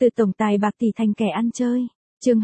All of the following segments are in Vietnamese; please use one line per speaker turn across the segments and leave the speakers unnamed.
Từ tổng tài bạc tỷ thành kẻ ăn chơi. Chương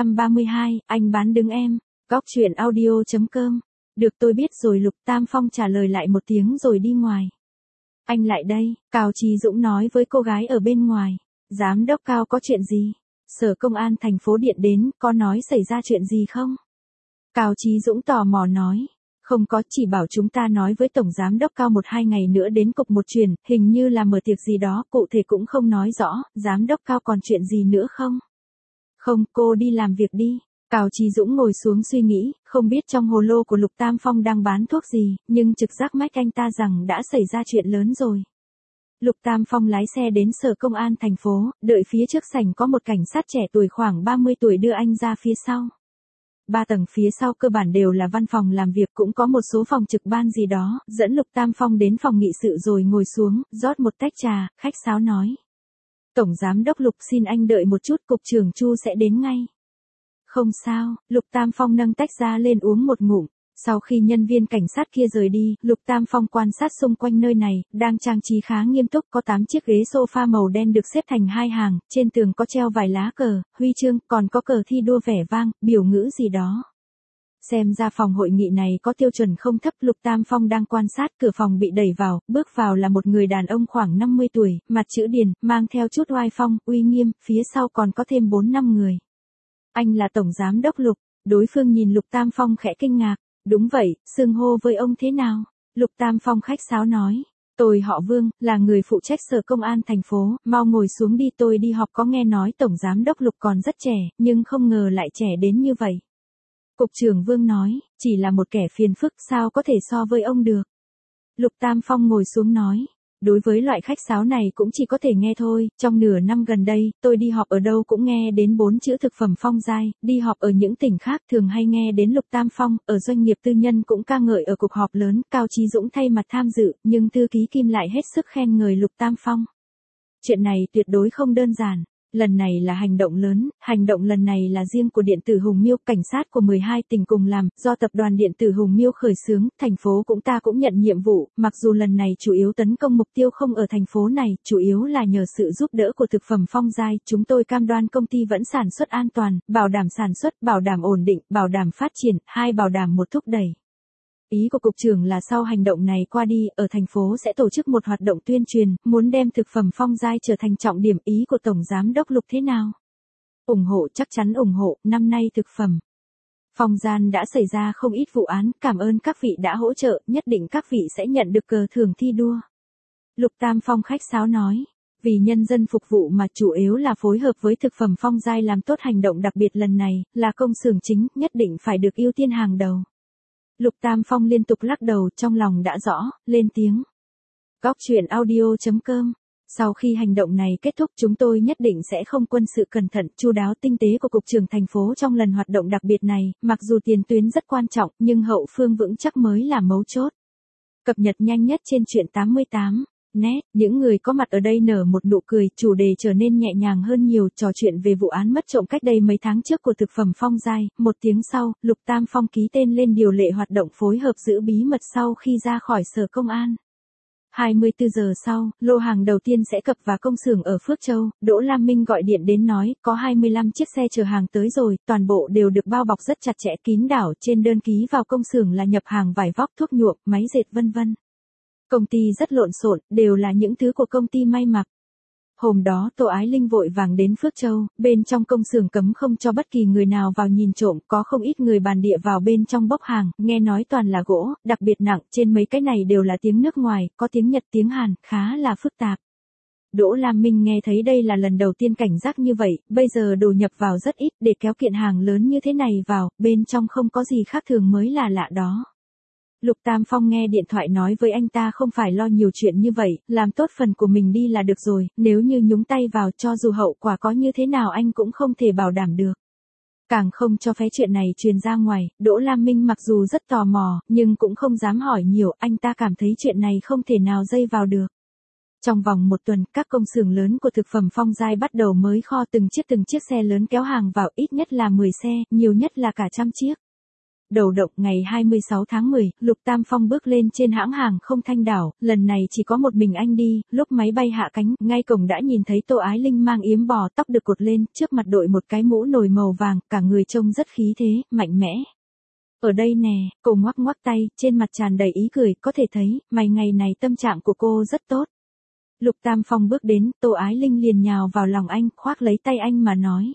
232, anh bán đứng em. Góc truyện audio.com. Được tôi biết rồi. Lục Tam Phong trả lời lại một tiếng rồi đi ngoài. Anh lại đây, Cao Chí Dũng nói với cô gái ở bên ngoài. Giám đốc Cao có chuyện gì? Sở công an thành phố điện đến, có nói xảy ra chuyện gì không? Cao Chí Dũng tò mò nói. Không có, chỉ bảo chúng ta nói với Tổng Giám đốc Cao 1-2 ngày nữa đến cục một chuyến, hình như là mở tiệc gì đó, cụ thể cũng không nói rõ. Giám đốc Cao còn chuyện gì nữa không? Không, cô đi làm việc đi. Cao Chí Dũng ngồi xuống suy nghĩ, không biết trong hồ lô của Lục Tam Phong đang bán thuốc gì, nhưng trực giác mách anh ta rằng đã xảy ra chuyện lớn rồi. Lục Tam Phong lái xe đến sở công an thành phố, đợi phía trước sảnh có một cảnh sát trẻ tuổi khoảng 30 tuổi đưa anh ra phía sau. 3 tầng phía sau cơ bản đều là văn phòng làm việc, cũng có một số phòng trực ban gì đó, dẫn Lục Tam Phong đến phòng nghị sự rồi ngồi xuống, rót một tách trà, khách sáo nói. Tổng Giám đốc Lục, xin anh đợi một chút, cục trưởng Chu sẽ đến ngay. Không sao, Lục Tam Phong nâng tách ra lên uống một ngụm. Sau khi nhân viên cảnh sát kia rời đi, Lục Tam Phong quan sát xung quanh nơi này, đang trang trí khá nghiêm túc, có 8 chiếc ghế sofa màu đen được xếp thành 2 hàng, trên tường có treo vài lá cờ, huy chương, còn có cờ thi đua vẻ vang, biểu ngữ gì đó. Xem ra phòng hội nghị này có tiêu chuẩn không thấp. Lục Tam Phong đang quan sát, cửa phòng bị đẩy vào, bước vào là một người đàn ông khoảng 50 tuổi, mặt chữ điền, mang theo chút oai phong, uy nghiêm, phía sau còn có thêm 4-5 người. Anh là Tổng Giám đốc Lục. Đối phương nhìn Lục Tam Phong khẽ kinh ngạc. Đúng vậy, xưng hô với ông thế nào? Lục Tam Phong khách sáo nói. Tôi họ Vương, là người phụ trách sở công an thành phố, mau ngồi xuống đi, tôi đi họp. Có nghe nói Tổng Giám đốc Lục còn rất trẻ, nhưng không ngờ lại trẻ đến như vậy. Cục trưởng Vương nói, chỉ là một kẻ phiền phức, sao có thể so với ông được. Lục Tam Phong ngồi xuống nói. Đối với loại khách sáo này cũng chỉ có thể nghe thôi, trong nửa năm gần đây, tôi đi họp ở đâu cũng nghe đến 4 chữ thực phẩm Phong Giai, đi họp ở những tỉnh khác thường hay nghe đến Lục Tam Phong, ở doanh nghiệp tư nhân cũng ca ngợi ở cuộc họp lớn. Cao Chí Dũng thay mặt tham dự, nhưng thư ký Kim lại hết sức khen ngợi Lục Tam Phong. Chuyện này tuyệt đối không đơn giản. Lần này là hành động lớn, hành động lần này là riêng của điện tử Hùng Miêu, cảnh sát của 12 tỉnh cùng làm, do tập đoàn điện tử Hùng Miêu khởi xướng, thành phố ta cũng nhận nhiệm vụ, mặc dù lần này chủ yếu tấn công mục tiêu không ở thành phố này, chủ yếu là nhờ sự giúp đỡ của thực phẩm Phong Giai, chúng tôi cam đoan công ty vẫn sản xuất an toàn, bảo đảm sản xuất, bảo đảm ổn định, bảo đảm phát triển, 2 bảo đảm một thúc đẩy. Ý của cục trưởng là sau hành động này qua đi, ở thành phố sẽ tổ chức một hoạt động tuyên truyền, muốn đem thực phẩm Phong Giai trở thành trọng điểm. Ý của Tổng Giám đốc Lục thế nào? Ủng hộ, chắc chắn ủng hộ. Năm nay thực phẩm Phong Gian đã xảy ra không ít vụ án, cảm ơn các vị đã hỗ trợ, nhất định các vị sẽ nhận được cờ thưởng thi đua. Lục Tam Phong khách sáo nói. Vì nhân dân phục vụ mà chủ yếu là phối hợp với thực phẩm Phong Giai làm tốt hành động đặc biệt lần này, là công xưởng chính, nhất định phải được ưu tiên hàng đầu. Lục Tam Phong liên tục lắc đầu, trong lòng đã rõ, lên tiếng. Góc truyện audio.com. Sau khi hành động này kết thúc, chúng tôi nhất định sẽ không quân sự cẩn thận, chu đáo tinh tế của cục trưởng thành phố trong lần hoạt động đặc biệt này, mặc dù tiền tuyến rất quan trọng, nhưng hậu phương vững chắc mới là mấu chốt. Cập nhật nhanh nhất trên truyện 88. Net, những người có mặt ở đây nở một nụ cười, chủ đề trở nên nhẹ nhàng hơn nhiều, trò chuyện về vụ án mất trộm cách đây mấy tháng trước của thực phẩm Phong Giai. Một tiếng sau, Lục Tam Phong ký tên lên điều lệ hoạt động phối hợp giữ bí mật sau khi ra khỏi sở công an. 24 giờ sau, lô hàng đầu tiên sẽ cập vào công xưởng ở Phước Châu. Đỗ Lam Minh gọi điện đến nói, có 25 chiếc xe chở hàng tới rồi, toàn bộ đều được bao bọc rất chặt chẽ kín đảo, trên đơn ký vào công xưởng là nhập hàng vải vóc, thuốc nhuộm, máy dệt vân vân. Công ty rất lộn xộn, đều là những thứ của công ty may mặc. Hôm đó Tô Ái Linh vội vàng đến Phước Châu, bên trong công xưởng cấm không cho bất kỳ người nào vào nhìn trộm, có không ít người bản địa vào bên trong bốc hàng, nghe nói toàn là gỗ, đặc biệt nặng, trên mấy cái này đều là tiếng nước ngoài, có tiếng Nhật tiếng Hàn, khá là phức tạp. Đỗ Lam Minh nghe thấy đây là lần đầu tiên cảnh giác như vậy, bây giờ đồ nhập vào rất ít, để kéo kiện hàng lớn như thế này vào, bên trong không có gì khác thường mới là lạ đó. Lục Tam Phong nghe điện thoại nói với anh ta không phải lo nhiều chuyện như vậy, làm tốt phần của mình đi là được rồi, nếu như nhúng tay vào cho dù hậu quả có như thế nào anh cũng không thể bảo đảm được. Càng không cho phép chuyện này truyền ra ngoài. Đỗ Lam Minh mặc dù rất tò mò, nhưng cũng không dám hỏi nhiều, anh ta cảm thấy chuyện này không thể nào dây vào được. Trong vòng 1 tuần, các công xưởng lớn của thực phẩm Phong Giai bắt đầu mới kho từng chiếc xe lớn kéo hàng vào, ít nhất là 10 xe, nhiều nhất là cả 100 chiếc. Đầu động ngày 26 tháng 10, Lục Tam Phong bước lên trên hãng hàng không Thanh Đảo, lần này chỉ có một mình anh đi, lúc máy bay hạ cánh, ngay cổng đã nhìn thấy Tô Ái Linh mang yếm bò, tóc được cột lên, trước mặt đội một cái mũ nồi màu vàng, cả người trông rất khí thế, mạnh mẽ. Ở đây nè, cô ngoắc ngoắc tay, trên mặt tràn đầy ý cười, có thể thấy, ngày này tâm trạng của cô rất tốt. Lục Tam Phong bước đến, Tô Ái Linh liền nhào vào lòng anh, khoác lấy tay anh mà nói.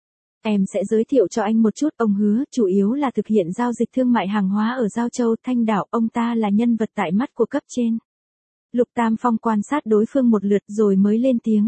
Em sẽ giới thiệu cho anh một chút, ông hứa, chủ yếu là thực hiện giao dịch thương mại hàng hóa ở Giao Châu, Thanh Đảo, ông ta là nhân vật tại mắt của cấp trên. Lục Tam Phong quan sát đối phương một lượt rồi mới lên tiếng.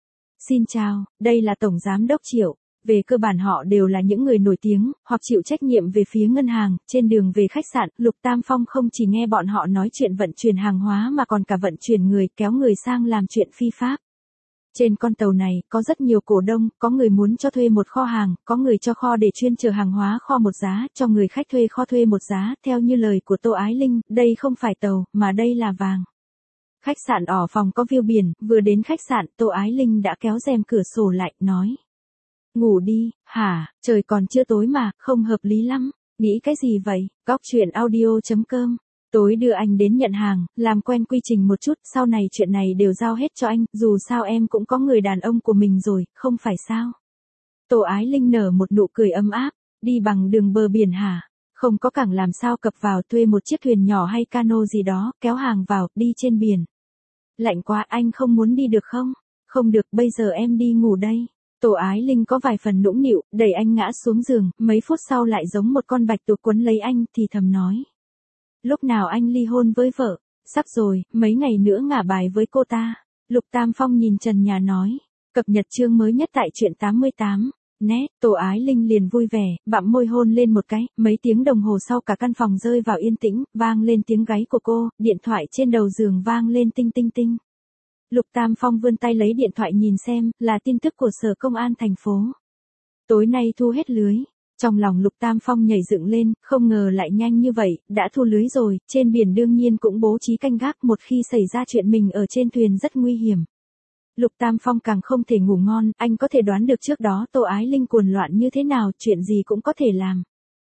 Xin chào, đây là Tổng Giám đốc Triệu. Về cơ bản họ đều là những người nổi tiếng, hoặc chịu trách nhiệm về phía ngân hàng, trên đường về khách sạn, Lục Tam Phong không chỉ nghe bọn họ nói chuyện vận chuyển hàng hóa mà còn cả vận chuyển người, kéo người sang làm chuyện phi pháp. Trên con tàu này, có rất nhiều cổ đông, có người muốn cho thuê một kho hàng, có người cho kho để chuyên chở hàng hóa kho một giá, cho người khách thuê kho thuê một giá, theo như lời của Tô Ái Linh, đây không phải tàu, mà đây là vàng. Khách sạn ở phòng có view biển, vừa đến khách sạn, Tô Ái Linh đã kéo rèm cửa sổ lại, nói. Ngủ đi, hả, trời còn chưa tối mà, không hợp lý lắm, nghĩ cái gì vậy, góc chuyện audio.com. Tối đưa anh đến nhận hàng, làm quen quy trình một chút, sau này chuyện này đều giao hết cho anh, dù sao em cũng có người đàn ông của mình rồi, không phải sao. Tô Ái Linh nở một nụ cười ấm áp, đi bằng đường bờ biển hả, không có cảng làm sao cập vào, thuê một chiếc thuyền nhỏ hay cano gì đó, kéo hàng vào, đi trên biển. Lạnh quá, anh không muốn đi được không? Không được, bây giờ em đi ngủ đây. Tô Ái Linh có vài phần nũng nịu, đẩy anh ngã xuống giường, mấy phút sau lại giống một con bạch tuộc quấn lấy anh, thì thầm nói. Lúc nào anh ly hôn với vợ? Sắp rồi, mấy ngày nữa ngả bài với cô ta. Lục Tam Phong nhìn trần nhà nói. Cập nhật chương mới nhất tại truyện 88. Nét, Tô Ái Linh liền vui vẻ, bặm môi hôn lên một cái, mấy tiếng đồng hồ sau cả căn phòng rơi vào yên tĩnh, vang lên tiếng gáy của cô, điện thoại trên đầu giường vang lên tinh tinh tinh. Lục Tam Phong vươn tay lấy điện thoại nhìn xem, là tin tức của Sở Công an thành phố. Tối nay thu hết lưới. Trong lòng Lục Tam Phong nhảy dựng lên, không ngờ lại nhanh như vậy, đã thu lưới rồi, trên biển đương nhiên cũng bố trí canh gác, một khi xảy ra chuyện mình ở trên thuyền rất nguy hiểm. Lục Tam Phong càng không thể ngủ ngon, anh có thể đoán được trước đó Tô Ái Linh cuồng loạn như thế nào, chuyện gì cũng có thể làm.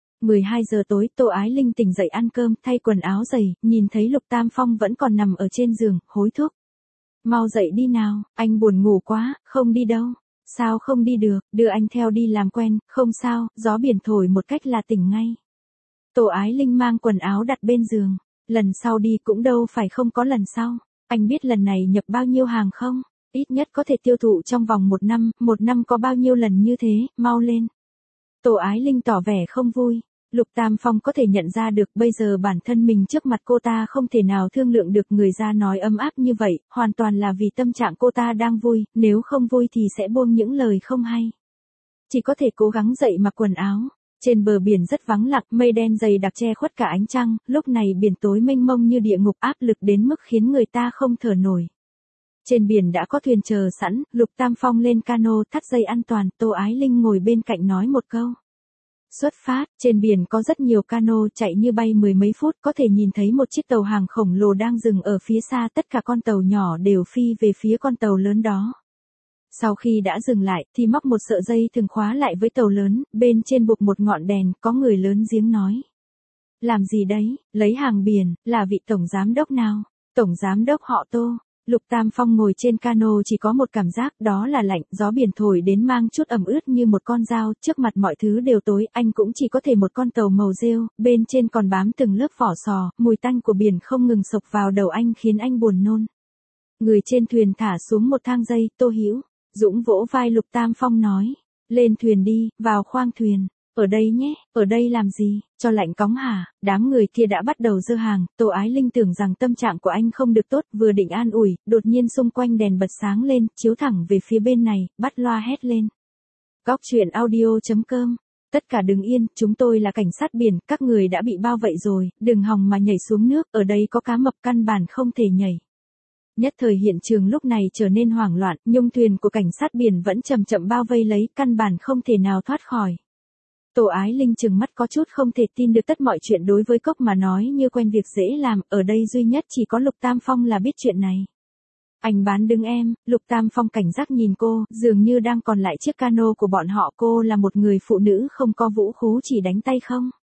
12 giờ tối, Tô Ái Linh tỉnh dậy ăn cơm, thay quần áo giày, nhìn thấy Lục Tam Phong vẫn còn nằm ở trên giường, hối thúc. Mau dậy đi nào, anh buồn ngủ quá, không đi đâu. Sao không đi được, đưa anh theo đi làm quen, không sao, gió biển thổi một cách là tỉnh ngay. Tô Ái Linh mang quần áo đặt bên giường, lần sau đi cũng đâu phải không có lần sau. Anh biết lần này nhập bao nhiêu hàng không? Ít nhất có thể tiêu thụ trong vòng một năm có bao nhiêu lần như thế, mau lên. Tô Ái Linh tỏ vẻ không vui. Lục Tam Phong có thể nhận ra được bây giờ bản thân mình trước mặt cô ta không thể nào thương lượng được, người ra nói ấm áp như vậy, hoàn toàn là vì tâm trạng cô ta đang vui, nếu không vui thì sẽ buông những lời không hay. Chỉ có thể cố gắng dậy mặc quần áo. Trên bờ biển rất vắng lặng, mây đen dày đặc che khuất cả ánh trăng, lúc này biển tối mênh mông như địa ngục, áp lực đến mức khiến người ta không thở nổi. Trên biển đã có thuyền chờ sẵn, Lục Tam Phong lên cano thắt dây an toàn, Tô Ái Linh ngồi bên cạnh nói một câu. Xuất phát, trên biển có rất nhiều cano chạy như bay mười mấy phút, có thể nhìn thấy một chiếc tàu hàng khổng lồ đang dừng ở phía xa, tất cả con tàu nhỏ đều phi về phía con tàu lớn đó. Sau khi đã dừng lại, thì móc một sợi dây thừng khóa lại với tàu lớn, bên trên buộc một ngọn đèn, có người lớn giếng nói. Làm gì đấy, lấy hàng biển, là vị tổng giám đốc nào? Tổng giám đốc họ Tô. Lục Tam Phong ngồi trên cano chỉ có một cảm giác, đó là lạnh, gió biển thổi đến mang chút ẩm ướt như một con dao, trước mặt mọi thứ đều tối, anh cũng chỉ có thể một con tàu màu rêu, bên trên còn bám từng lớp vỏ sò, mùi tanh của biển không ngừng xộc vào đầu anh khiến anh buồn nôn. Người trên thuyền thả xuống một thang dây, Tô Hữu Dũng vỗ vai Lục Tam Phong nói, lên thuyền đi, vào khoang thuyền. Ở đây nhé, ở đây làm gì, cho lạnh cóng hả? Đám người kia đã bắt đầu dơ hàng, Tô Ái Linh tưởng rằng tâm trạng của anh không được tốt, vừa định an ủi, đột nhiên xung quanh đèn bật sáng lên, chiếu thẳng về phía bên này, bắt loa hét lên. Góc chuyện audio.com. Tất cả đứng yên, chúng tôi là cảnh sát biển, các người đã bị bao vây rồi, đừng hòng mà nhảy xuống nước, ở đây có cá mập căn bản không thể nhảy. Nhất thời hiện trường lúc này trở nên hoảng loạn, nhung thuyền của cảnh sát biển vẫn chậm chậm bao vây lấy, căn bản không thể nào thoát khỏi. Tô Ái Linh trừng mắt có chút không thể tin được, tất mọi chuyện đối với Cốc mà nói như quen việc dễ làm, ở đây duy nhất chỉ có Lục Tam Phong là biết chuyện này. Anh bán đứng em, Lục Tam Phong cảnh giác nhìn cô, dường như đang còn lại chiếc cano của bọn họ, cô là một người phụ nữ không có vũ khí chỉ đánh tay không.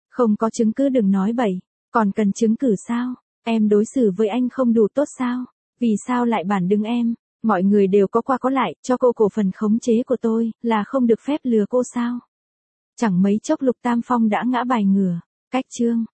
Không có chứng cứ đừng nói bậy, còn cần chứng cứ sao? Em đối xử với anh không đủ tốt sao? Vì sao lại bản đứng em? Mọi người đều có qua có lại, cho cô cổ phần khống chế của tôi, là không được phép lừa cô sao? Chẳng mấy chốc Lục Tam Phong đã ngã bài ngửa. Cách chương